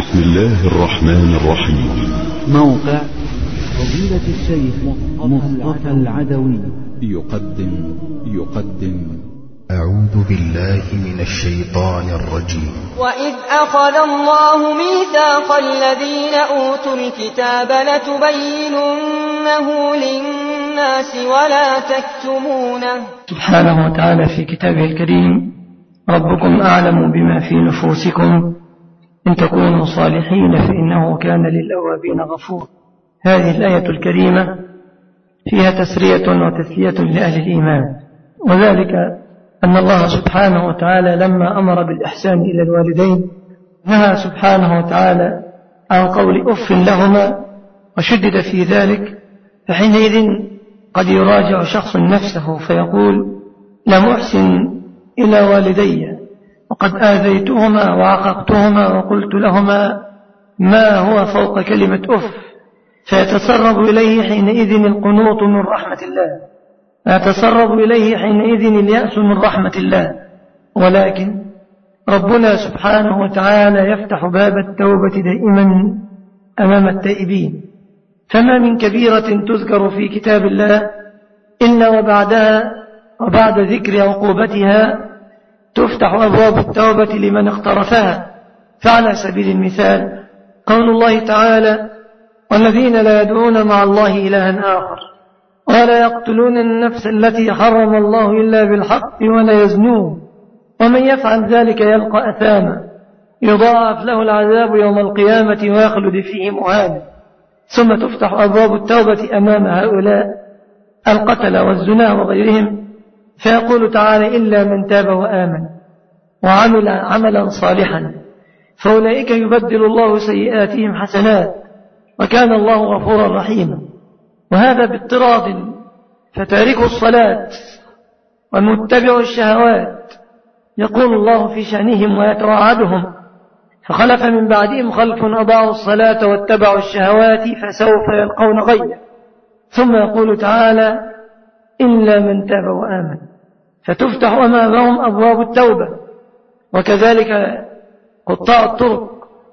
بسم الله الرحمن الرحيم. موقع فضيلة الشيخ مصطفى العدوي يقدم أعوذ بالله من الشيطان الرجيم. وإذ أخذ الله ميثاق الذين أوتوا الكتاب لتبيننه للناس ولا تكتمونه. سبحانه وتعالى في كتابه الكريم: ربكم أعلم بما في نفوسكم إن تكونوا صالحين فإنه كان للأوابين غفور. هذه الآية الكريمة فيها تسرية وتسلية لأهل الإيمان، وذلك أن الله سبحانه وتعالى لما أمر بالإحسان إلى الوالدين نهى سبحانه وتعالى عن قول أف لهما وشدد في ذلك، فحينئذ قد يراجع شخص نفسه فيقول: لم أحسن إلى والدي وقد آذيتهما وعققتهما وقلت لهما ما هو فوق كلمة أف، فيتسرب إليه حينئذ القنوط من رحمة الله، فيتسرب إليه حينئذ اليأس من رحمة الله. ولكن ربنا سبحانه وتعالى يفتح باب التوبة دائما أمام التائبين، فما من كبيرة تذكر في كتاب الله إلا وبعد ذكر عقوبتها تفتح أبواب التوبة لمن اقترفها. فعلى سبيل المثال قول الله تعالى: والذين لا يدعون مع الله إلها آخر ولا يقتلون النفس التي حرم الله إلا بالحق ولا يزنون ومن يفعل ذلك يلقى أثاما يضاعف له العذاب يوم القيامة ويخلد فيه مهانا. ثم تفتح أبواب التوبة أمام هؤلاء القتل والزنا وغيرهم، فيقول تعالى: إلا من تاب وآمن وعمل عملا صالحا فأولئك يبدل الله سيئاتهم حسنات وكان الله غفورا رحيما. وهذا باضطراد، فتارك الصلاة والمتبع الشهوات يقول الله في شأنهم ويتوعدهم: فخلف من بعدهم خلف أضاعوا الصلاة واتبعوا الشهوات فسوف يلقون غيا. ثم يقول تعالى: إلا من تاب وآمن، فتفتح أمامهم أبواب التوبة. وكذلك قطاع الطرق،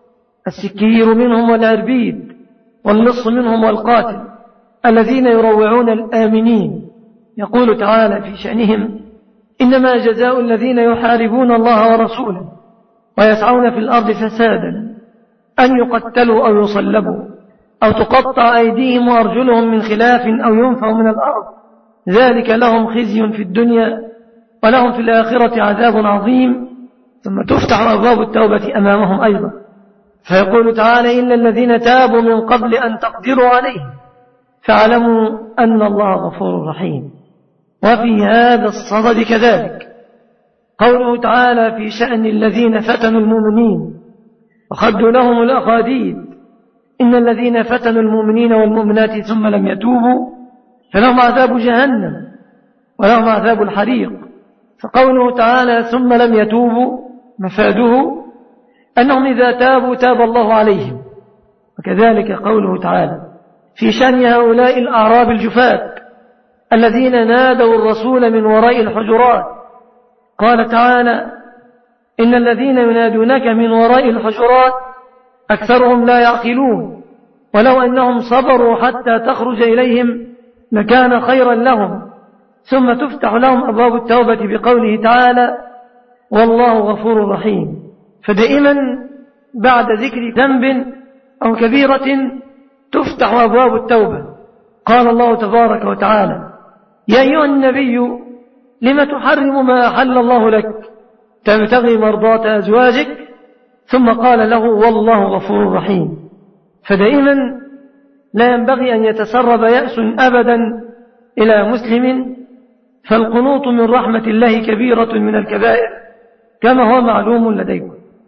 السكير منهم والعربيد واللص منهم والقاتل الذين يروعون الآمنين، يقول تعالى في شأنهم: إنما جزاء الذين يحاربون الله ورسوله ويسعون في الأرض فسادا أن يقتلوا أو يصلبوا أو تقطع أيديهم وأرجلهم من خلاف أو ينفوا من الأرض ذلك لهم خزي في الدنيا ولهم في الآخرة عذاب عظيم. ثم تفتح أبواب التوبة أمامهم أيضا، فيقول تعالى: إلا الذين تابوا من قبل أن تقدروا عليهم فاعلموا أن الله غفور رحيم. وفي هذا الصدد كذلك قوله تعالى في شأن الذين فتنوا المؤمنين وخدوا لهم الأخاديد: إن الذين فتنوا المؤمنين والمؤمنات ثم لم يتوبوا فلهم عذاب جهنم ولهم عذاب الحريق. فقوله تعالى ثم لم يتوبوا مفاده أنهم إذا تابوا تاب الله عليهم. وكذلك قوله تعالى في شأن هؤلاء الأعراب الجفاة الذين نادوا الرسول من وراء الحجرات، قال تعالى: إن الذين ينادونك من وراء الحجرات أكثرهم لا يعقلون ولو أنهم صبروا حتى تخرج إليهم لكان خيرا لهم. ثم تفتح لهم أبواب التوبة بقوله تعالى: والله غفور رحيم. فدائما بعد ذكر ذنب أو كبيرة تفتح أبواب التوبة. قال الله تبارك وتعالى: يا أيها النبي لم تحرم ما أحل الله لك تبتغي مرضات أزواجك، ثم قال له: والله غفور رحيم. فدائما لا ينبغي أن يتسرب يأس أبدا إلى مسلم، فالقنوط من رحمة الله كبيرة من الكبائر كما هو معلوم لديكم.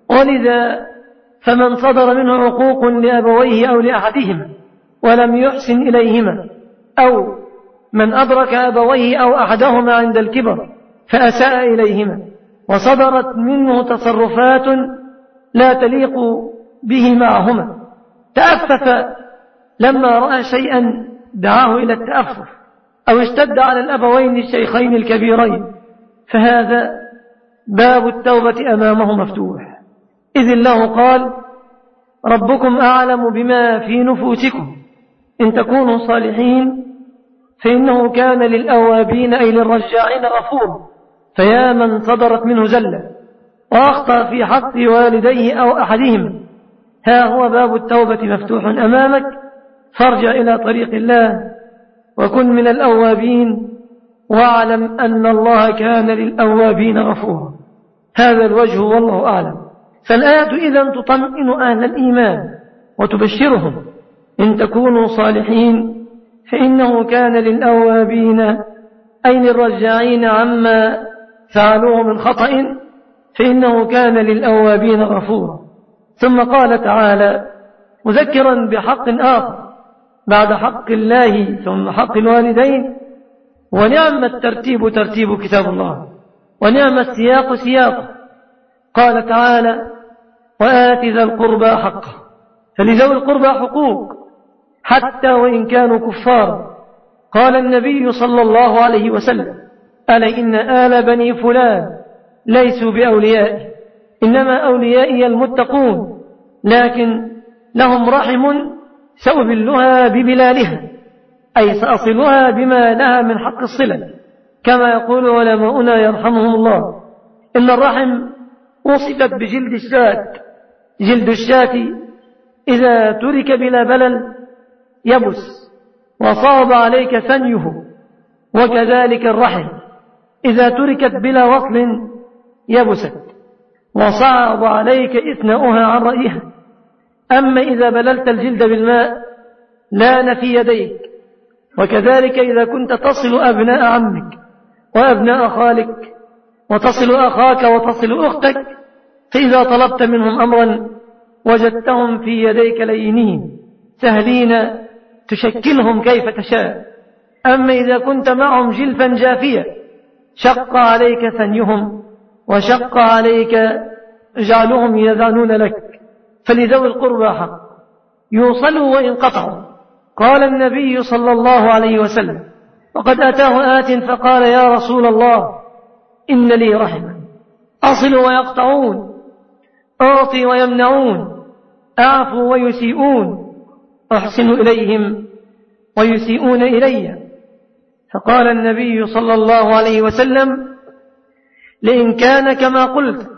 ولذا فمن صدر منه عقوق لأبويه أو لأحدهما ولم يحسن إليهما، أو من أدرك أبويه أو أحدهما عند الكبر فأساء إليهما وصدرت منه تصرفات لا تليق به معهما، تأفف لما رأى شيئا دعاه إلى التأفف أو اشتد على الأبوين الشيخين الكبيرين، فهذا باب التوبة أمامه مفتوح. إذ الله قال: ربكم أعلم بما في نفوسكم إن تكونوا صالحين فإنه كان للأوابين أي للرجاعين غفور. فيا من صدرت منه زلة وأخطأ في حق والديه أو أحدهم، ها هو باب التوبة مفتوح أمامك، فارجع إلى طريق الله وكن من الأوابين، واعلم أن الله كان للأوابين غفورا. هذا الوجه والله أعلم. فالآية إذن تطمئن أهل الإيمان وتبشرهم إن تكونوا صالحين فإنه كان للأوابين أي للرجاعين عما فعلوه من خطأ فإنه كان للأوابين غفورا. ثم قال تعالى مذكرا بحق آخر بعد حق الله ثم حق الوالدين: ونعم الترتيب ترتيب كتاب الله، ونعم السياق سياقه. قال تعالى: وآت ذا القربى حقه. فلذوي القربى حقوق حتى وإن كانوا كفارا. قال النبي صلى الله عليه وسلم: ألا إن آل بني فلان ليسوا بأوليائي، إنما أوليائي المتقون، لكن لهم رحم سأبلها ببلالها، أي سأصلها بما لها من حق الصلة، كما يقول علماؤنا يرحمهم الله: إن الرحم وصفت بجلد الشاة. جلد الشاة إذا ترك بلا بلل يبس وصاب عليك ثنيه، وكذلك الرحم إذا تركت بلا وصل يبست وصعب عليك إثناؤها عن رأيها. أما إذا بللت الجلد بالماء لان في يديك. وكذلك إذا كنت تصل أبناء عمك وأبناء خالك وتصل أخاك وتصل أختك، فإذا طلبت منهم أمرا وجدتهم في يديك لينين سهلين تشكلهم كيف تشاء. أما إذا كنت معهم جلفا جافيا شق عليك ثنيهم وشق عليك جعلهم يذعنون لك. فلذوي القربى حق يوصلوا وإن قطعوا. قال النبي صلى الله عليه وسلم: وقد أتاه آت فقال: يا رسول الله إن لي رحما أصل ويقطعون، أعطي ويمنعون، أعفو ويسيئون، أحسن إليهم ويسيئون إلي. فقال النبي صلى الله عليه وسلم: لئن كان كما قلت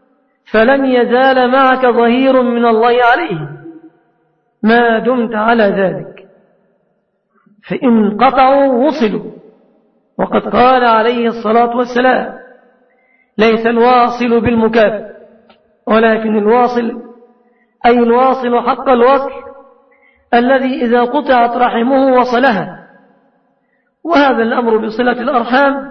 فلن يزال معك ظهير من الله عليه ما دمت على ذلك. فإن قطعوا وصلوا. وقد قال عليه الصلاة والسلام: ليس الواصل بالمكافئ، ولكن الواصل أي الواصل حق الوصل الذي إذا قطعت رحمه وصلها. وهذا الأمر بصلة الأرحام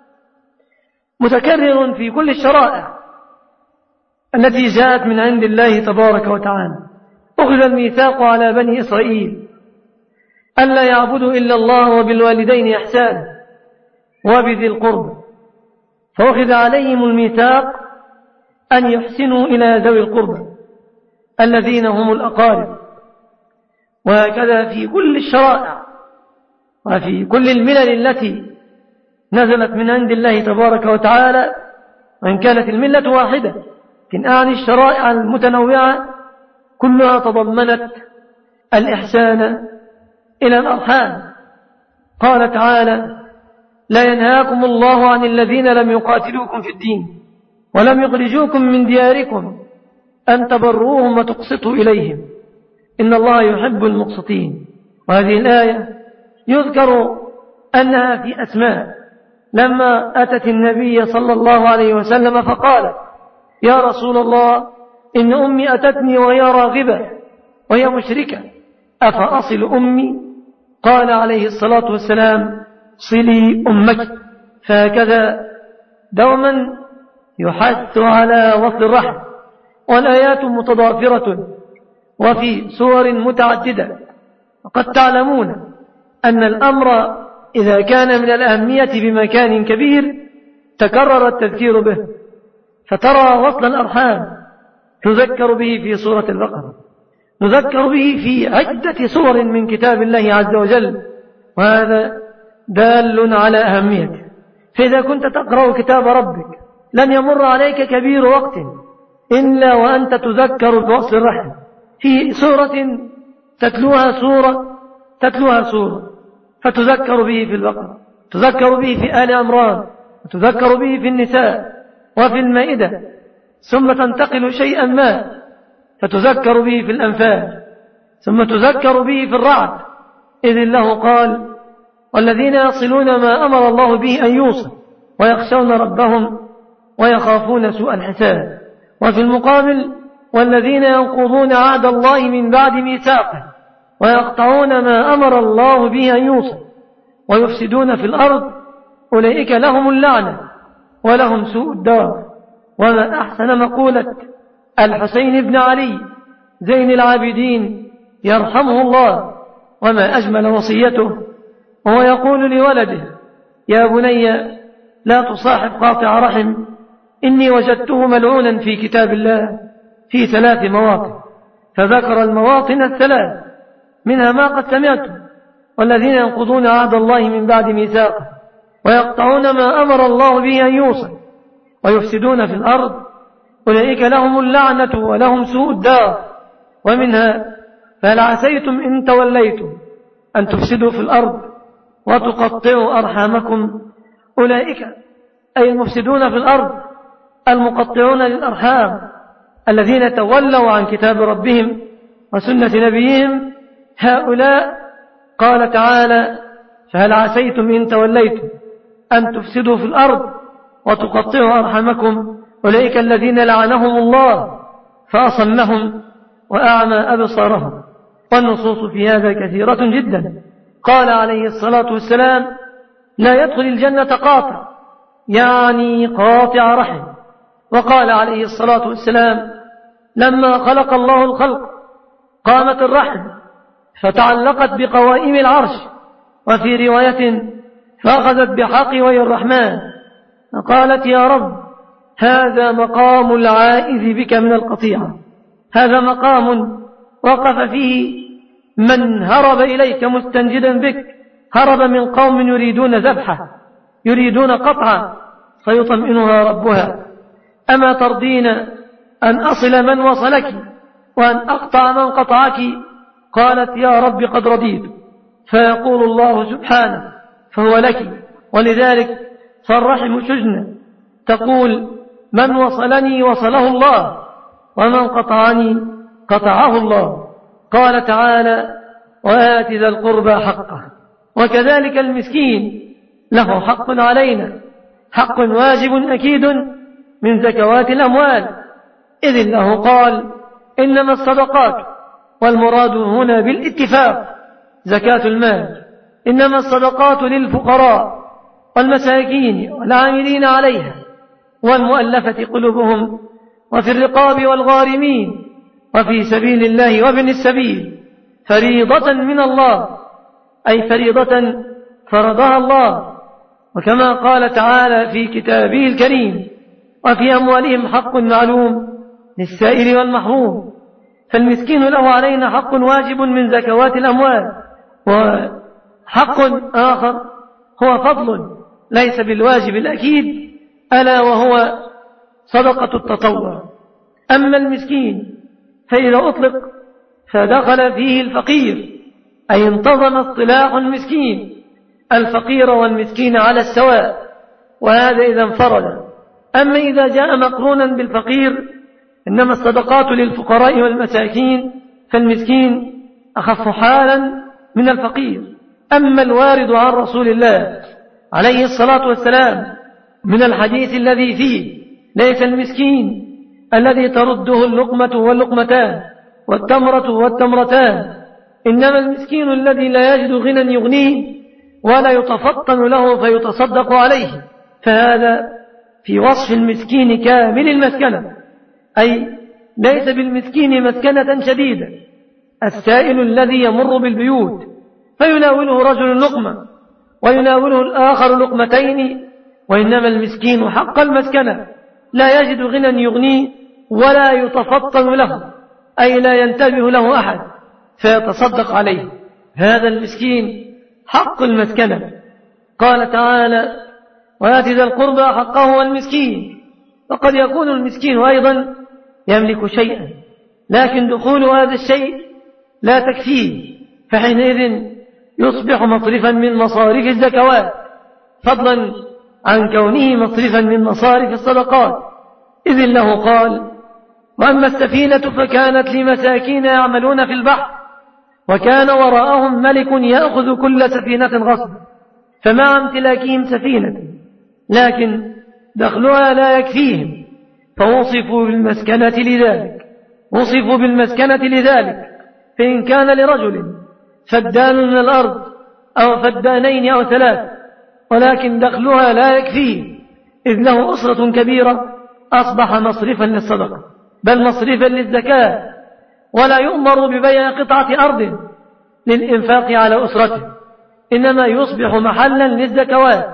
متكرر في كل الشرائع التي جاءت من عند الله تبارك وتعالى. أخذ الميثاق على بني إسرائيل ألا يعبدوا إلا الله وبالوالدين إحسانا وبذي القرب، فأخذ عليهم الميثاق أن يحسنوا إلى ذوي القرب الذين هم الأقارب. وهكذا في كل الشرائع وفي كل الملل التي نزلت من عند الله تبارك وتعالى، وإن كانت الملة واحدة، لكن أعني الشرائع المتنوعة كلها تضمنت الإحسان إلى الأرحام. قال تعالى: لا ينهاكم الله عن الذين لم يقاتلوكم في الدين ولم يخرجوكم من دياركم أن تبروهم وتقسطوا إليهم إن الله يحب المقسطين. وهذه الآية يذكر أنها في أسماء لما أتت النبي صلى الله عليه وسلم فقال: يا رسول الله إن أمي أتتني وهي راغبة وهي مشركة أفأصل أمي؟ قال عليه الصلاة والسلام: صلي أمك. فهكذا دوما يحث على وصل الرحم. والآيات متضافرة وفي سور متعددة. وقد تعلمون أن الأمر إذا كان من الأهمية بمكان كبير تكرر التذكير به، فترى وصل الأرحام تذكر به في سورة البقرة، نذكر به في عدة سور من كتاب الله عز وجل، وهذا دال على أهميته. فإذا كنت تقرأ كتاب ربك لن يمر عليك كبير وقت إلا وأنت تذكر بوصل الرحم، في سورة تتلوها سورة فتذكر به في البقرة، تذكر به في آل عمران، وتذكر به في النساء وفي المائدة، ثم تنتقل شيئا ما فتذكر به في الأنفال، ثم تذكر به في الرعد، إذ الله قال: والذين يصلون ما أمر الله به أن يوصل ويخشون ربهم ويخافون سوء الحساب. وفي المقابل: والذين ينقضون عهد الله من بعد ميثاقه ويقطعون ما أمر الله به أن يوصل ويفسدون في الأرض أولئك لهم اللعنة ولهم سوء الدار. وما أحسن مقولة الحسين بن علي زين العابدين يرحمه الله، وما أجمل وصيته وهو يقول لولده: يا بني لا تصاحب قاطع رحم، إني وجدته ملعونا في كتاب الله في 3 مواطن، فذكر المواطن 3 منها ما قد سمعته: والذين ينقضون عهد الله من بعد ميثاقه ويقطعون ما أمر الله به أن يوصل ويفسدون في الأرض أولئك لهم اللعنة ولهم سوء الدار. ومنها: فهل عسيتم إن توليتم أن تفسدوا في الأرض وتقطعوا أرحامكم. أولئك أي المفسدون في الأرض المقطعون للأرحام الذين تولوا عن كتاب ربهم وسنة نبيهم، هؤلاء قال تعالى: فهل عسيتم إن توليتم أن تفسدوا في الأرض وتقطعوا أرحامكم. أولئك الذين لعنهم الله فأصمهم وأعمى أبصارهم. والنصوص في هذا كثيرة جدا. قال عليه الصلاة والسلام: لا يدخل الجنة قاطع، يعني قاطع رحم. وقال عليه الصلاة والسلام: لما خلق الله الخلق قامت الرحم فتعلقت بقوائم العرش، وفي رواية: فأخذت بحقوي الرحمن، فقالت: يا رب، هذا مقام العائذ بك من القطيعة، هذا مقام وقف فيه من هرب إليك مستنجدا بك، هرب من قوم يريدون ذبحه، يريدون قطعه، فيطمئنها ربها: أما ترضين أن أصل من وصلك وأن أقطع من قطعك؟ قالت: يا رب قد رضيت. فيقول الله سبحانه: فهو لك. ولذلك فالرحم شجنة، تقول: من وصلني وصله الله، ومن قطعني قطعه الله. قال تعالى: وآت ذا القربى حقه. وكذلك المسكين له حق علينا، حق واجب أكيد من زكوات الأموال، إذ الله قال: إنما الصدقات، والمراد هنا بالاتفاق زكاة المال، إنما الصدقات للفقراء والمساكين والعاملين عليها والمؤلفة قلوبهم وفي الرقاب والغارمين وفي سبيل الله وابن السبيل، فريضة من الله، أي فريضة فرضها الله. وكما قال تعالى في كتابه الكريم: وفي أموالهم حق معلوم للسائل والمحروم. فالمسكين له علينا حق واجب من زكوات الأموال، وحق آخر هو فضل ليس بالواجب الأكيد، ألا وهو صدقة التطوع. أما المسكين فإذا أطلق فدخل فيه الفقير، أي انتظم اصطلاح المسكين الفقير والمسكين على السواء، وهذا إذا انفرد. أما إذا جاء مقرونا بالفقير: إنما الصدقات للفقراء والمساكين، فالمسكين أخف حالا من الفقير. أما الوارد عن رسول الله عليه الصلاة والسلام من الحديث الذي فيه: ليس المسكين الذي ترده اللقمة واللقمتان والتمرة والتمرتان، إنما المسكين الذي لا يجد غنى يغنيه ولا يتفطن له فيتصدق عليه. فهذا في وصف المسكين كامل المسكنة، أي ليس بالمسكين مسكنة شديدة، السائل الذي يمر بالبيوت فيناوله رجل لقمة ويناوله الآخر لقمتين، وإنما المسكين حق المسكنة لا يجد غنى يغنيه ولا يتفطن له، أي لا ينتبه له أحد فيتصدق عليه. هذا المسكين حق المسكنة. قال تعالى: وآت ذا القربى حقه والمسكين. وقد يكون المسكين أيضا يملك شيئا لكن دخول هذا الشيء لا تكفيه، فحينئذ يصبح مصرفا من مصارف الزكوات، فضلا عن كونه مصرفا من مصارف الصدقات، إذ الله قال: وأما السفينة فكانت لمساكين يعملون في البحر وكان وراءهم ملك يأخذ كل سفينة غصبا، فمع امتلاكهم سفينة لكن دخلها لا يكفيهم، فوصفوا بالمسكنة لذلك، فإن كان لرجل فدان من الأرض أو فدانين أو 3 ولكن دخلها لا يكفيه إذ له أسرة كبيرة، أصبح مصرفا للصدقة بل مصرفا للزكاة، ولا يؤمر ببيع قطعة أرض للإنفاق على أسرته، إنما يصبح محلا للزكوات.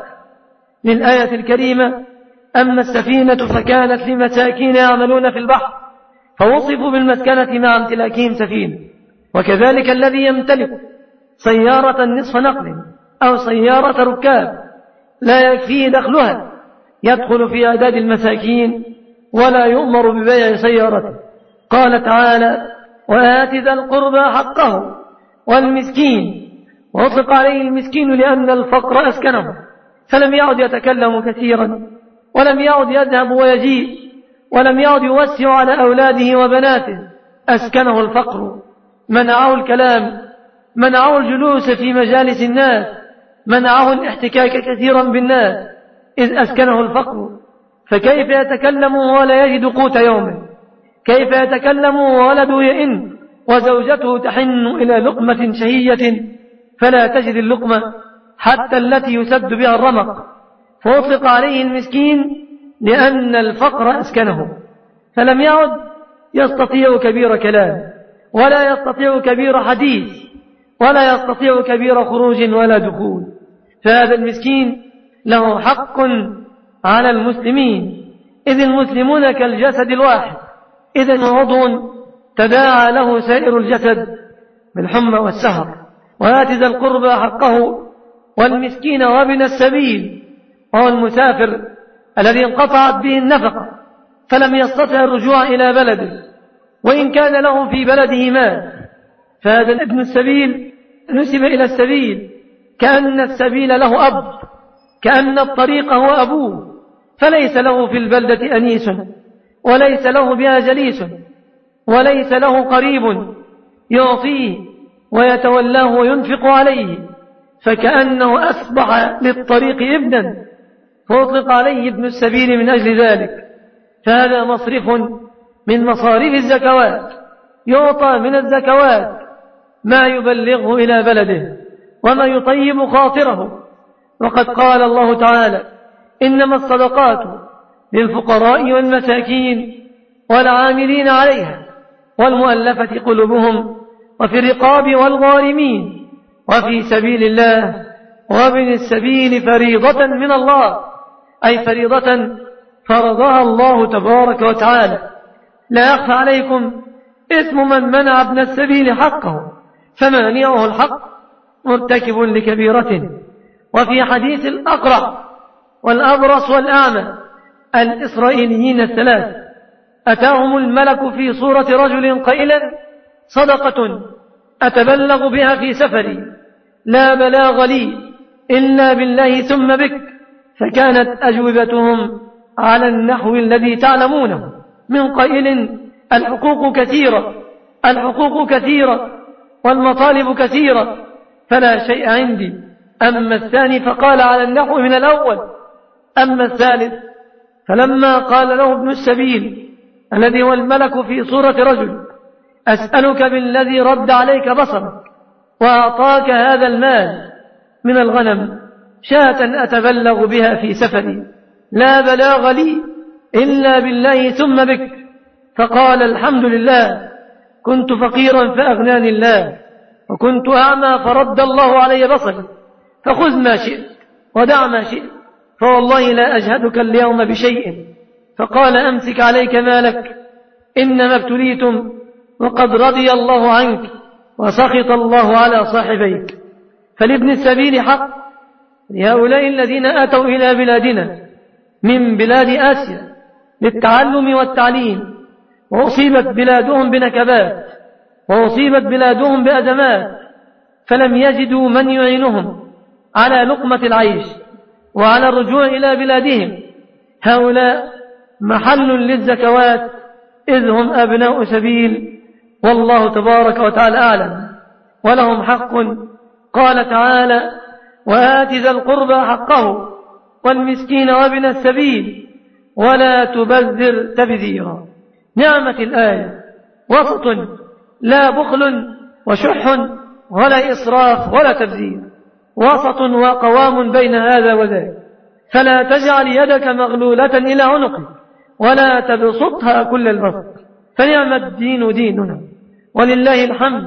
للآية الكريمة: أما السفينة فكانت لمساكين يعملون في البحر، فوصفوا بالمسكنة مع امتلاكهم سفينة. وكذلك الذي يمتلك سيارة نصف نقل أو سيارة ركاب لا يكفيه دخلها، يدخل في أعداد المساكين ولا يؤمر ببيع سيارته. قال تعالى: وآت ذا القربى حقه والمسكين، وأطلق عليه المسكين لأن الفقر أسكنه، فلم يعد يتكلم كثيرا، ولم يعد يذهب ويجيء، ولم يعد يوسع على أولاده وبناته، أسكنه الفقر، منعه الكلام، منعه الجلوس في مجالس الناس، منعه الاحتكاك كثيرا بالناس، إذ أسكنه الفقر. فكيف يتكلم ولا يجد قوت يومه؟ كيف يتكلم وولده يئن وزوجته تحن إلى لقمة شهية فلا تجد اللقمة حتى التي يسد بها الرمق؟ فأطلق عليه المسكين لأن الفقر أسكنه، فلم يعد يستطيع كبير كلام، ولا يستطيع كبير حديث، ولا يستطيع كبير خروج ولا دخول. فهذا المسكين له حق على المسلمين، إذ المسلمون كالجسد الواحد، إذا عضو تداعى له سائر الجسد بالحمى والسهر. وآت ذا القربى حقه والمسكين وابن السبيل، وهو المسافر الذي انقطعت به النفقة فلم يستطع الرجوع إلى بلده وإن كان له في بلده مال، فهذا ابن السبيل نسب إلى السبيل كأن السبيل له أب، كأن الطريق هو أبوه، فليس له في البلدة أنيس، وليس له بها جليس، وليس له قريب يعطيه ويتولاه وينفق عليه، فكأنه أصبح للطريق ابنا، فأطلق عليه ابن السبيل من أجل ذلك. فهذا مصرف من مصاريف الزكوات، يعطى من الزكوات ما يبلغه إلى بلده وما يطيب خاطره. وقد قال الله تعالى: إنما الصدقات للفقراء والمساكين والعاملين عليها والمؤلفة قلوبهم وفي الرقاب والغارمين وفي سبيل الله وابن السبيل فريضة من الله، أي فريضة فرضها الله تبارك وتعالى. لا يخفى عليكم اسم من منع ابن السبيل حقه، فمانعه الحق مرتكب لكبيرة. وفي حديث الأقرع والأبرص والأعمى الإسرائيليين 3 أتاهم الملك في صورة رجل قائلا: صدقة أتبلغ بها في سفري، لا بلاغ لي إلا بالله ثم بك. فكانت أجوبتهم على النحو الذي تعلمونه من قائل: الحقوق كثيرة والمطالب كثيرة فلا شيء عندي. أما الثاني فقال على النحو من الأول. أما الثالث فلما قال له ابن السبيل الذي هو الملك في صورة رجل: أسألك بالذي رد عليك بصرك وأعطاك هذا المال من الغنم شاة أتبلغ بها في سفري، لا بلاغ لي إلا بالله ثم بك. فقال: الحمد لله، كنت فقيرا فأغناني الله، وكنت أعمى فرد الله علي بصري، فخذ ما شئت ودع ما شئت، فوالله لا أجهدك اليوم بشيء. فقال: أمسك عليك مالك، إنما ابتليتم وقد رضي الله عنك وسخط الله على صاحبيك. فلابن السبيل حق لهؤلاء الذين أتوا إلى بلادنا من بلاد آسيا للتعلم والتعليم، وأصيبت بلادهم بنكبات، وأصيبت بلادهم بأزمات، فلم يجدوا من يعينهم على لقمة العيش وعلى الرجوع إلى بلادهم. هؤلاء محل للزكوات، إذ هم أبناء سبيل، والله تبارك وتعالى أعلم. ولهم حق، قال تعالى: وآت ذا القربى حقه والمسكين وابن السبيل ولا تبذر تبذيرا. نعمة الآية، وسط، لا بخل وشح ولا إسراف ولا تبذير، وسط وقوام بين هذا وذاك. فلا تجعل يدك مغلولة إلى عنقك ولا تبسطها كل البسط، فنعم الدين ديننا ولله الحمد.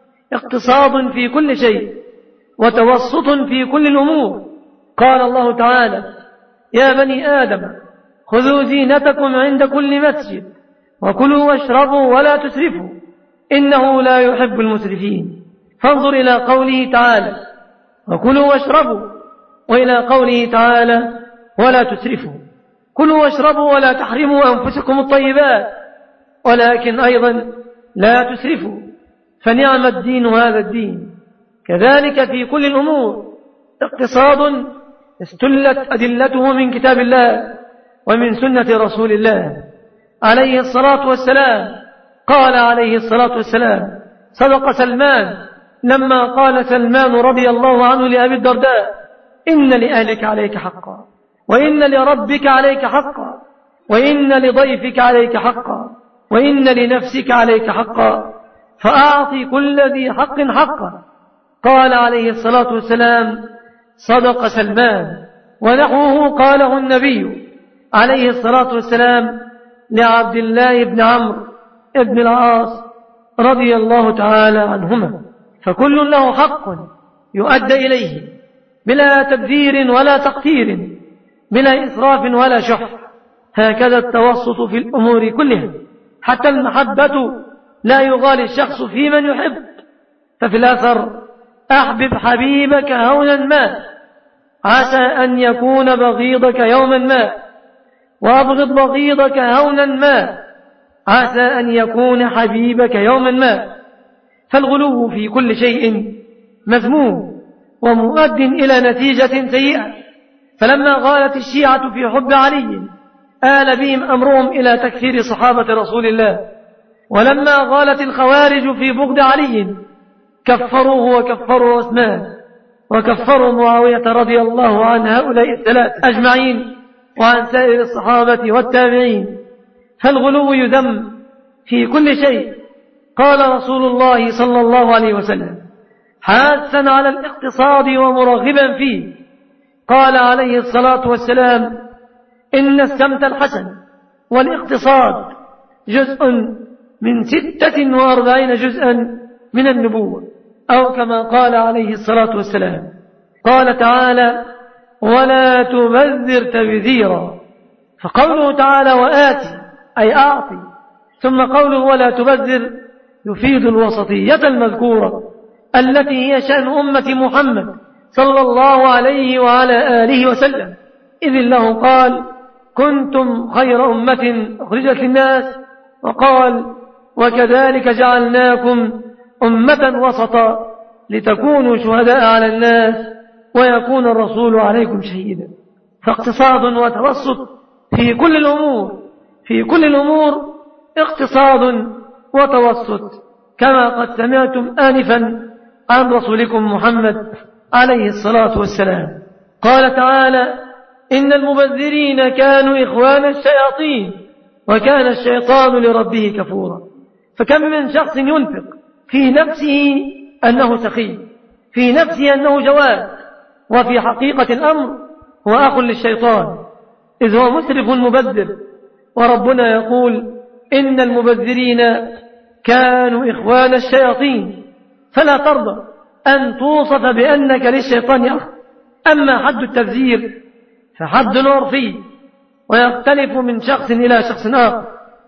اقتصاد في كل شيء وتوسط في كل الأمور. قال الله تعالى: يا بني آدم خذوا زينتكم عند كل مسجد وكلوا واشربوا ولا تسرفوا إنه لا يحب المسرفين. فانظر إلى قوله تعالى: وكلوا واشربوا، وإلى قوله تعالى: ولا تسرفوا. كلوا واشربوا ولا تحرموا أنفسكم الطيبات، ولكن أيضا لا تسرفوا، فنعم الدين هذا الدين. كذلك في كل الأمور اقتصاد استلت أدلته من كتاب الله ومن سنة رسول الله عليه الصلاة والسلام. قال عليه الصلاة والسلام: صدق سلمان لما قال سلمان رضي الله عنه لأبي الدرداء: إن لأهلك عليك حقا، وإن لربك عليك حقا، وإن لضيفك عليك حقا، وإن لنفسك عليك حقا، فأعطي كل ذي حق حقا. قال عليه الصلاة والسلام: صدق سلمان. ونحوه قاله النبي عليه الصلاة والسلام لعبد الله بن عمرو بن العاص رضي الله تعالى عنهما. فكل له حق يؤدى إليه بلا تبذير ولا تقتير، بلا إسراف ولا شح. هكذا التوسط في الأمور كلها، حتى المحبة لا يغالي الشخص في من يحب. ففي الأثر: أحبب حبيبك هونا ما عسى أن يكون بغيضك يوما ما، وأبغض بغيضك هونا ما عسى أن يكون حبيبك يوما ما. فالغلو في كل شيء مذموم ومؤد إلى نتيجة سيئة. فلما غالت الشيعة في حب علي آل بهم أمرهم إلى تكفير صحابة رسول الله، ولما غالت الخوارج في بغض علي كفروه وكفروا عثمان وكفروا معاوية رضي الله عن هؤلاء الثلاث أجمعين وعن سائر الصحابة والتابعين. فالغلو يذم في كل شيء. قال رسول الله صلى الله عليه وسلم حاثا على الاقتصاد ومرغبا فيه. قال عليه الصلاة والسلام: إن السمت الحسن والاقتصاد جزء من 46 جزءا من النبوة، أو كما قال عليه الصلاة والسلام. قال تعالى: ولا تبذر تبذيرا. فقوله تعالى وآتي أي أعطي، ثم قوله ولا تبذر يفيد الوسطية المذكورة التي هي شأن أمة محمد صلى الله عليه وعلى آله وسلم، إذ الله قال: كنتم خير أمة أخرجت للناس، وقال: وكذلك جعلناكم أمة وسطا لتكونوا شهداء على الناس ويكون الرسول عليكم شهيدا. فاقتصاد وتوسط في كل الأمور، في كل الأمور اقتصاد وتوسط، كما قد سمعتم آنفا عن رسولكم محمد عليه الصلاة والسلام. قال تعالى: إن المبذرين كانوا إخوان الشياطين وكان الشيطان لربه كفورا. فكم من شخص ينفق في نفسه أنه سخي، في نفسه أنه جواد، وفي حقيقة الأمر هو أخ للشيطان، إذ هو مسرف مبذر. وربنا يقول: إن المبذرين كانوا إخوان الشياطين. فلا ترضى أن توصف بأنك للشيطان أخ. أما حد التبذير فحد عرفي ويختلف من شخص إلى شخص آخر،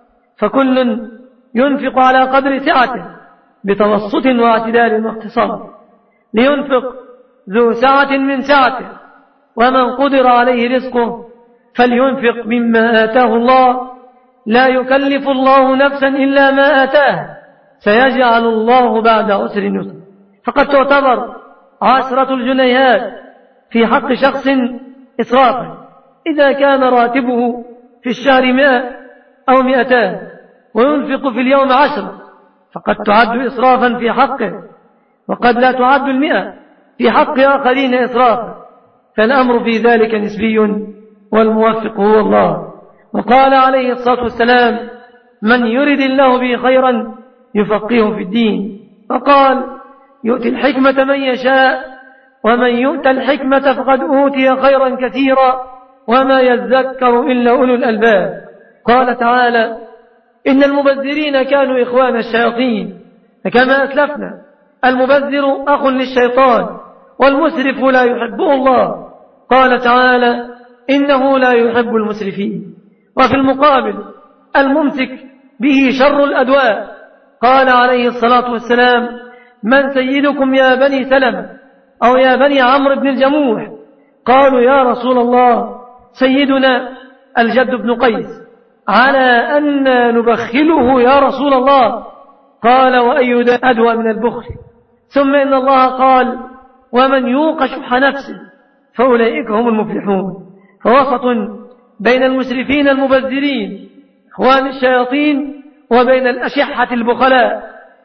فكل ينفق على قدر سعته بتوسط واعتدال واقتصاد. لينفق ذو سعة من سعته، ومن قدر عليه رزقه فلينفق مما آتاه الله، لا يكلف الله نفسا إلا ما آتاها سيجعل الله بعد عسر يسرا. فقد تعتبر 10 الجنيهات في حق شخص إسرافا إذا كان راتبه في الشهر 100 أو 200 وينفق في اليوم 10 فقد تعد إسرافا في حقه، وقد لا تعد 100 في حق آخرين إسرافا، فالأمر في ذلك نسبي والموفق هو الله. وقال عليه الصلاة والسلام: من يرد الله به خيرا يفقهه في الدين. وقال: يؤتي الحكمة من يشاء ومن يؤت الحكمة فقد أوتي خيرا كثيرا وما يذكر إلا أولو الألباب. قال تعالى: إن المبذرين كانوا إخوان الشياطين. فكما أسلفنا المبذر أخ للشيطان والمسرف لا يحبه الله. قال تعالى: إنه لا يحب المسرفين. وفي المقابل الممسك به شر الأدواء. قال عليه الصلاة والسلام: من سيدكم يا بني سلمة أو يا بني عمرو بن الجموح؟ قالوا: يا رسول الله سيدنا الجد بن قيس. على أن نبخله يا رسول الله؟ قال: وأي أدوى من البخل؟ ثم إن الله قال: ومن يوق شح نفسه فأولئك هم المفلحون. فوسط بين المسرفين المبذرين إخوان الشياطين وبين الأشحة البخلاء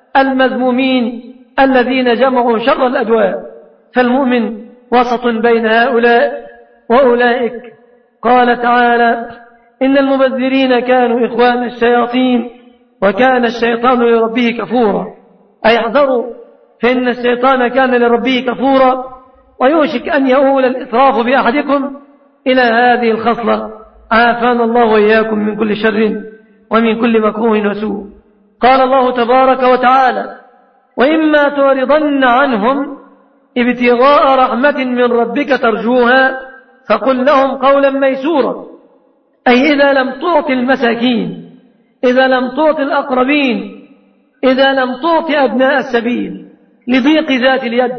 المذمومين الذين جمعوا شر الأدواء، فالمؤمن وسط بين هؤلاء وأولئك. قال تعالى: إن المبذرين كانوا إخوان الشياطين وكان الشيطان لربه كفورا. أي احذروا، فإن الشيطان كان لربه كفورا، ويوشك أن يؤول الإسراف بأحدكم إلى هذه الخصلة. عافانا الله وإياكم من كل شر ومن كل مكروه وسوء. قال الله تبارك وتعالى: وإما تعرضن عنهم ابتغاء رحمة من ربك ترجوها فقل لهم قولا ميسورا. أي إذا لم تعط المساكين، إذا لم تعط الأقربين، إذا لم تعط أبناء السبيل لضيق ذات اليد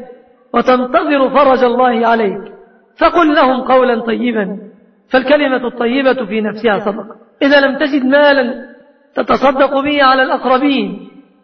وتنتظر فرج الله عليك، فقل لهم قولا طيبا. فالكلمة الطيبة في نفسها صدقة. إذا لم تجد مالا تتصدق به على الأقربين،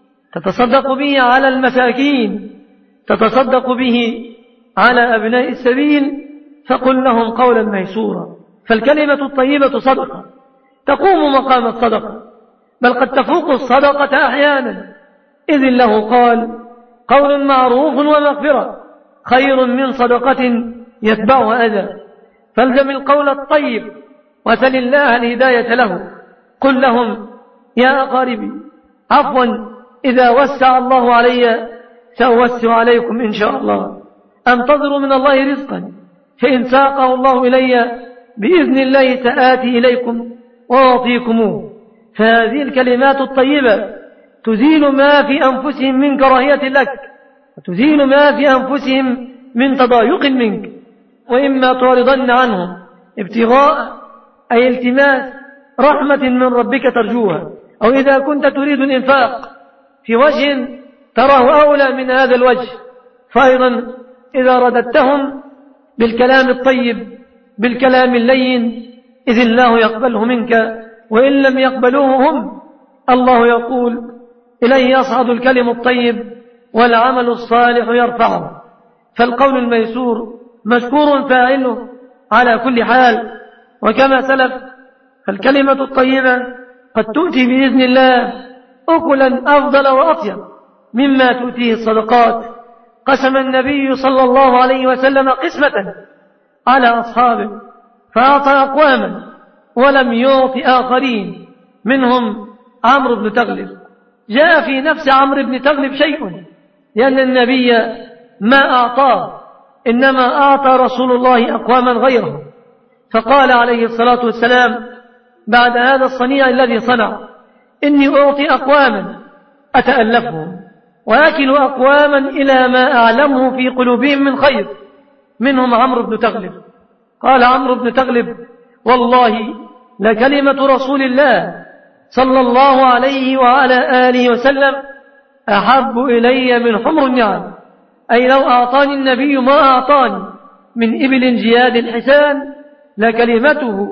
تتصدق به على المساكين، تتصدق به على أبناء السبيل، فقل لهم قولا ميسورا. فالكلمة الطيبة صدقة تقوم مقام الصدقة، بل قد تفوق الصدقة أحيانا، إذ الله قال: قول معروف ومغفرة خير من صدقة يتبعها أذى. فالزم القول الطيب وسل الله الهداية له. قل لهم: يا أقاربي عفوا إذا وسع الله علي سأوسع عليكم إن شاء الله. أنتظر من الله رزقا، فإن ساقه الله إلي بإذن الله سآتي إليكم وأعطيكموه. فهذه الكلمات الطيبة تزيل ما في أنفسهم من كراهية لك، وتزيل ما في أنفسهم من تضايق منك. وإما تعرضن عنهم ابتغاء أي التماس رحمة من ربك ترجوها، أو إذا كنت تريد الإنفاق في وجه تراه أولى من هذا الوجه، فأيضا إذا رددتهم بالكلام الطيب بالكلام اللين إذ الله يقبله منك، وإن لم يقبلوه هم، الله يقول: إليه يصعد الكلم الطيب والعمل الصالح يرفعه. فالقول الميسور مشكور فاعله على كل حال. وكما سلف فالكلمة الطيبة قد تؤتي بإذن الله أكلا أفضل وأطيب مما تؤتيه الصدقات. قسم النبي صلى الله عليه وسلم قسمة على أصحابه فأعطى أقواما ولم يعط آخرين، منهم عمرو بن تغلب. جاء في نفس عمرو بن تغلب شيء، لأن النبي ما أعطاه، إنما أعطى رسول الله أقواما غيره. فقال عليه الصلاة والسلام بعد هذا الصنيع الذي صنع: إني أعطي أقواما أتألفهم وأكل أقواما إلى ما أعلمه في قلوبهم من خير، منهم عمرو بن تغلب. قال عمرو بن تغلب: والله لكلمة رسول الله صلى الله عليه وعلى آله وسلم أحب إلي من حمر النعم. أي لو أعطاني النبي ما أعطاني من إبل جياد الحسان لكلمته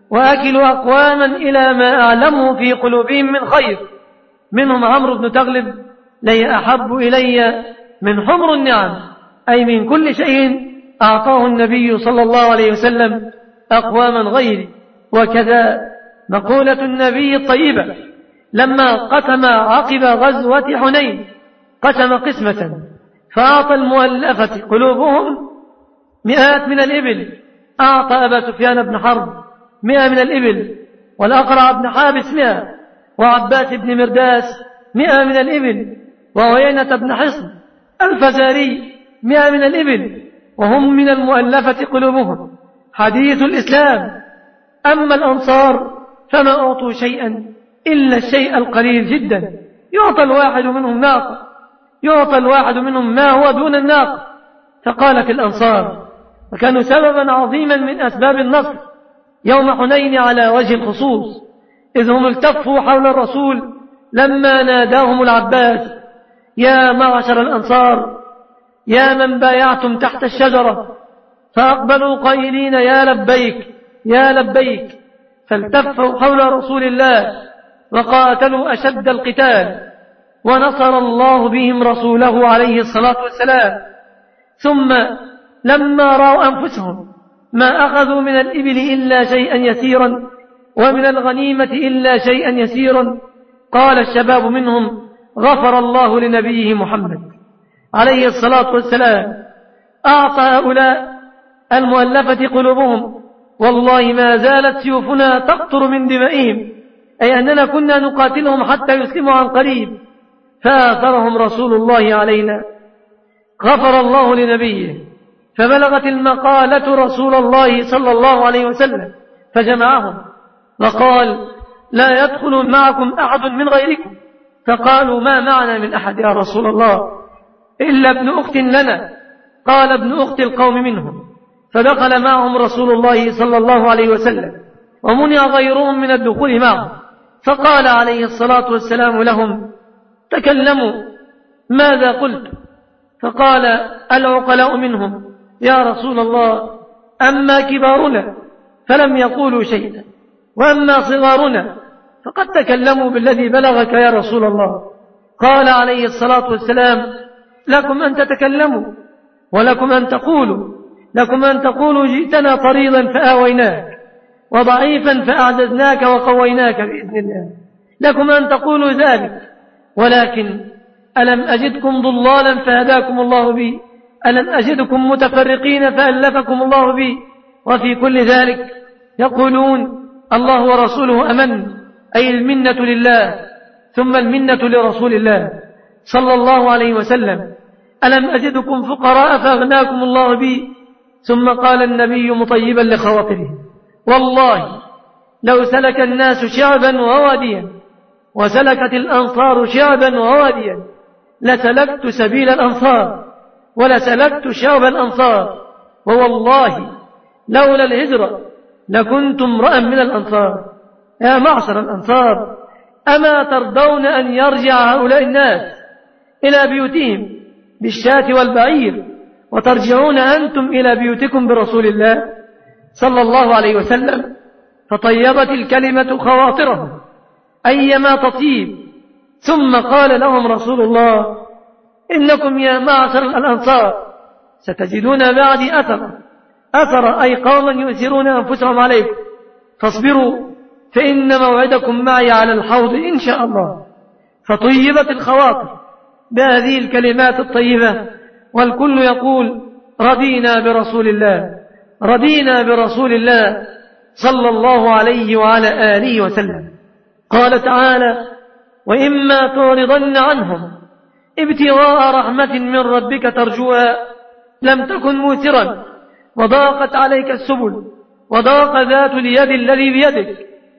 وأكل أقواما إلى ما أعلمه في قلوبهم من خير، منهم عمرو بن تغلب: لي أحب إلي من حمر النعم، أي من كل شيء أعطاه النبي صلى الله عليه وسلم أقواما غيري. وكذا مقولة النبي الطيبة لما قسم عقب غزوة حنين، قسم قسمة فأعطى المؤلفة قلوبهم 100 من الإبل، أعطى أبا سفيان بن حرب 100 من الإبل، والأقرع بن حابس 100، وعباس بن مرداس 100 من الإبل، وعيينة بن حصن الفزاري 100 من الإبل، وهم من المؤلفة قلوبهم. حديث الإسلام. أما الأنصار فما أعطوا شيئا إلا الشيء القليل جدا، يعطى الواحد منهم ناقة، يعطى الواحد منهم ما هو دون الناقة. فقالت الأنصار، وكانوا سببا عظيما من أسباب النصر يوم حنين على وجه الخصوص، إذ هم التفوا حول الرسول لما ناداهم العباس: يا معشر الأنصار، يا من بايعتم تحت الشجرة. فأقبلوا قائلين: يا لبيك يا لبيك. فالتفوا حول رسول الله وقاتلوا أشد القتال، ونصر الله بهم رسوله عليه الصلاة والسلام. ثم لما رأوا أنفسهم ما أخذوا من الإبل إلا شيئا يسيرا، ومن الغنيمة إلا شيئا يسيرا، قال الشباب منهم: غفر الله لنبيه محمد عليه الصلاة والسلام، أعطى هؤلاء المؤلفة قلوبهم والله ما زالت سيوفنا تقطر من دمائهم، أي أننا كنا نقاتلهم حتى يسلموا عن قريب، فآثرهم رسول الله علينا. غفر الله لنبيه، فبلغت المقالة رسول الله صلى الله عليه وسلم فجمعهم وقال: لا يدخل معكم أحد من غيركم. فقالوا: ما معنا من أحد يا رسول الله إلا ابن أخت لنا. قال: ابن أخت القوم منهم. فدخل معهم رسول الله صلى الله عليه وسلم، ومنع غيرهم من الدخول معه، فقال عليه الصلاة والسلام لهم: تكلموا، ماذا قلت؟ فقال العقلاء منهم: يا رسول الله، أما كبارنا فلم يقولوا شيئا، وأما صغارنا فقد تكلموا بالذي بلغك يا رسول الله. قال عليه الصلاة والسلام: لكم أن تتكلموا ولكم أن تقولوا، لكم أن تقولوا جئتنا طريضا فآويناك، وضعيفا فأعززناك وقويناك بإذن الله، لكم أن تقولوا ذلك. ولكن ألم أجدكم ضلالا فهداكم الله بي، ألم أجدكم متفرقين فألفكم الله بي. وفي كل ذلك يقولون: الله ورسوله أمن، أي المنة لله ثم المنة لرسول الله صلى الله عليه وسلم. ألم أجدكم فقراء فأغناكم الله بي. ثم قال النبي مطيبا لخواطره: والله لو سلك الناس شعبا وواديا وسلكت الأنصار شعبا وواديا لسلكت سبيل الأنصار ولسلكت شعب الأنصار، ووالله لولا الهجرة لكنت امرأ من الأنصار. يا معشر الأنصار، أما ترضون أن يرجع هؤلاء الناس إلى بيوتهم بالشاة والبعير، وترجعون أنتم إلى بيوتكم برسول الله صلى الله عليه وسلم؟ فطيبت الكلمة خواطرهم أيما تطيب. ثم قال لهم رسول الله: إنكم يا معشر الأنصار ستجدون بعدي أثر أي قوما يؤثرون أنفسهم عليكم، فاصبروا فإن موعدكم معي على الحوض إن شاء الله. فطيبت الخواطر بهذه الكلمات الطيبة، والكل يقول: رضينا برسول الله، رضينا برسول الله صلى الله عليه وعلى آله وسلم. قال تعالى: وإما تعرضن عنهم ابتغاء رحمة من ربك ترجوها لم تكن موسرا وضاقت عليك السبل وضاق ذات اليد الذي بيدك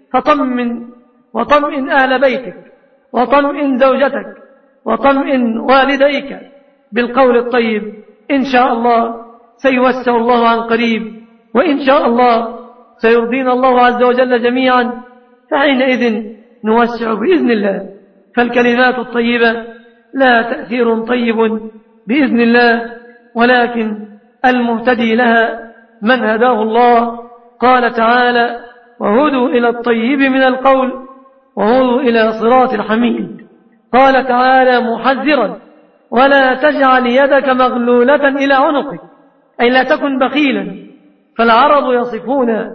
وطمئن أهل بيتك وطمئن زوجتك وطمئن والديك بالقول الطيب، إن شاء الله سيوسع الله عن قريب، وإن شاء الله سيرضينا الله عز وجل جميعا، فحينئذ نوسع بإذن الله. فالكلمات الطيبة لا تأثير طيب بإذن الله، ولكن المهتدي لها من هداه الله. قال تعالى: وهدوا إلى الطيب من القول وهدوا إلى صراط الحميد. قال تعالى محذرا: ولا تجعل يدك مغلولة إلى عنقك، أي لا تكن بخيلا. فالعرب يصفون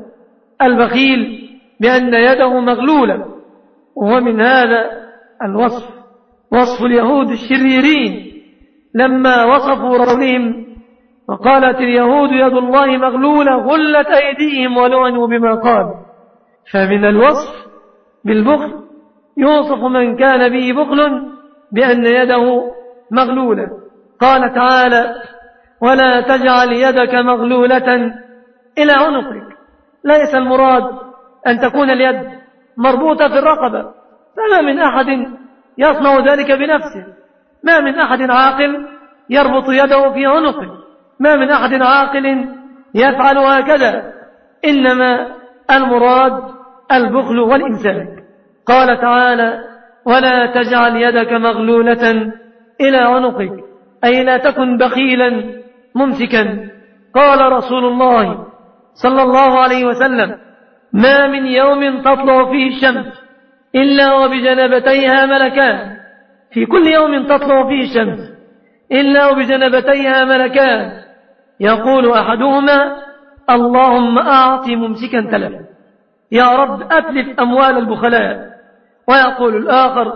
البخيل بأن يده مغلولة، وهو من هذا الوصف وصف اليهود الشريرين لما وصفوا رسولهم وقالت اليهود يد الله مغلولة غلت أيديهم ولعنوا بما قالوا. فمن الوصف بالبخل يوصف من كان به بخل بأن يده مغلولة. قال تعالى: ولا تجعل يدك مغلولة إلى عنقك. ليس المراد أن تكون اليد مربوطة في الرقبة، فما من أحد يصنع ذلك بنفسه. ما من أحد عاقل يربط يده في عنقه، ما من أحد عاقل يفعل هكذا، إنما المراد البخل والإمساك. قال تعالى: ولا تجعل يدك مغلولة إلى عنقك، أي لا تكن بخيلا ممسكا. قال رسول الله صلى الله عليه وسلم: ما من يوم تطلع فيه الشمس إلا وبجنبتيها ملكان. في كل يوم تطلع فيه الشمس إلا وبجنبتيها ملكان، يقول أحدهما: اللهم أعط ممسكا تلفا، يا رب أتلف أموال البخلاء. ويقول الآخر: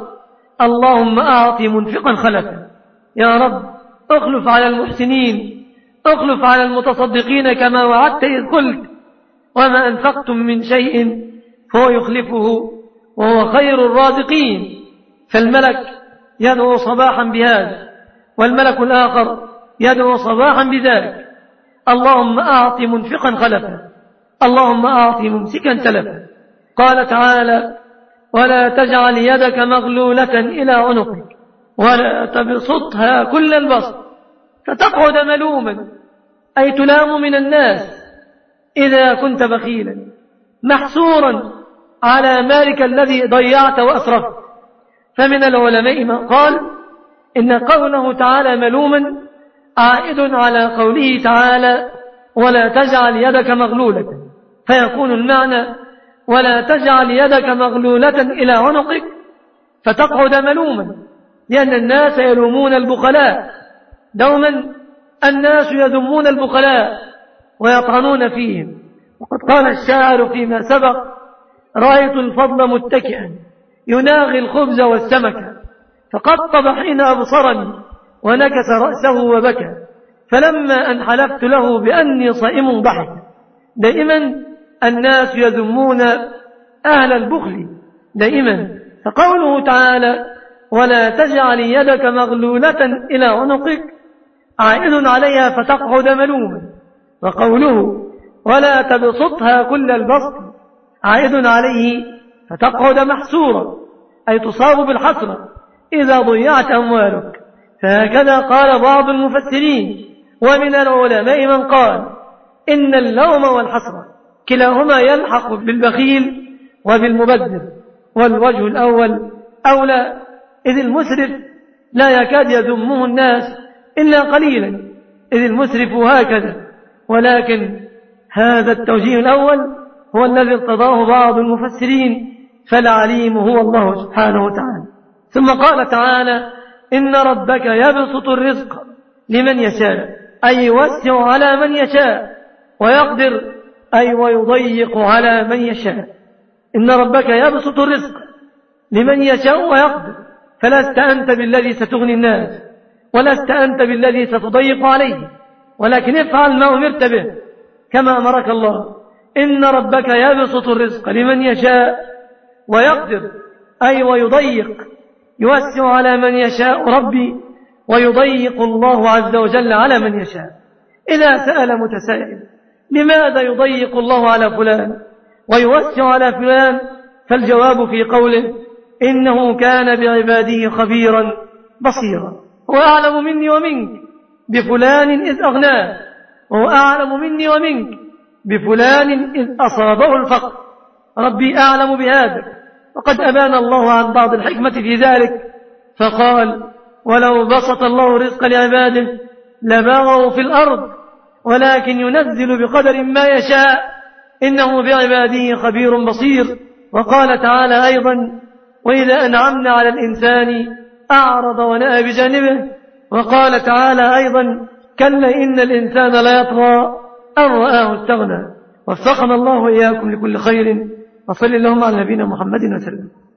اللهم أعط منفقا خلفا، يا رب أخلف على المحسنين، أخلف على المتصدقين كما وعدت إذ قلت وما أنفقتم من شيء فهو يخلفه وهو خير الرازقين. فالملك يدعو صباحا بهذا، والملك الآخر يدعو صباحا بذلك: اللهم أعط منفقا خلفا، اللهم أعط ممسكا تلفا. قال تعالى: ولا تجعل يدك مغلولة إلى عنقك ولا تبسطها كل البسط فتقعد ملوما، أي تلام من الناس إذا كنت بخيلا محسورا على مالك الذي ضيعت وأسرفت. فمن العلماء من قال إن قوله تعالى ملوما عائد على قوله تعالى: ولا تجعل يدك مغلولة، فيكون المعنى: ولا تجعل يدك مغلولة إلى عنقك فتقعد ملوما، لأن الناس يلومون البخلاء. دوما الناس يذمون البخلاء ويطعنون فيهم. وقد قال الشاعر فيما سبق: رأيت الفضل متكئا يناغي الخبز والسمك، فقطب حين أبصرني ونكس رأسه وبكى، فلما أن حلفت له بأني صائم ضحك. دائما الناس يذمون أهل البخل دائما. فقوله تعالى: ولا تجعل يدك مغلولة إلى عنقك عائد عليها فتقعد ملوما. وقوله: ولا تبسطها كل البسط عائد عليه فتقعد محسورا، أي تصاب بالحسرة إذا ضيعت أموالك. فهكذا قال بعض المفسرين. ومن العلماء من قال إن اللوم والحسرة كلاهما يلحق بالبخيل وبالمبذر، والوجه الأول أولى، إذ المسرف لا يكاد يذمه الناس إلا قليلا، إذ المسرف هكذا. ولكن هذا التوجيه الأول هو الذي ارتضاه بعض المفسرين، فالعليم هو الله سبحانه وتعالى. ثم قال تعالى: إن ربك يبسط الرزق لمن يشاء، أي يوسع على من يشاء، ويقدر، أي ويضيق على من يشاء. إن ربك يبسط الرزق لمن يشاء ويقدر، فلست أنت بالذي ستغني الناس، ولست أنت بالذي ستضيق عليه، ولكن افعل ما أمرت به كما أمرك الله. إن ربك يبسط الرزق لمن يشاء ويقدر، أي ويضيق، يوسع على من يشاء ربي، ويضيق الله عز وجل على من يشاء. إذا سأل متسائل لماذا يضيق الله على فلان ويوسع على فلان، فالجواب في قوله: إنه كان بعباده خبيرا بصيرا. هو أعلم مني ومنك بفلان إذ أغناه، وهو أعلم مني ومنك بفلان إذ أصابه الفقر. ربي أعلم بهذا. وقد أبان الله عن بعض الحكمة في ذلك فقال: ولو بسط الله رزق لعباده لبغوا في الأرض ولكن ينزل بقدر ما يشاء إنه بعباده خبير بصير. وقال تعالى أيضا وإذا أنعمنا على الإنسان أعرض ونأى بجانبه. وقال تعالى أيضا كلا إن الإنسان لا يطغى أن رآه استغنى. وفقنا الله وإياكم لكل خير. وصل اللهم على نبينا محمد وسلم.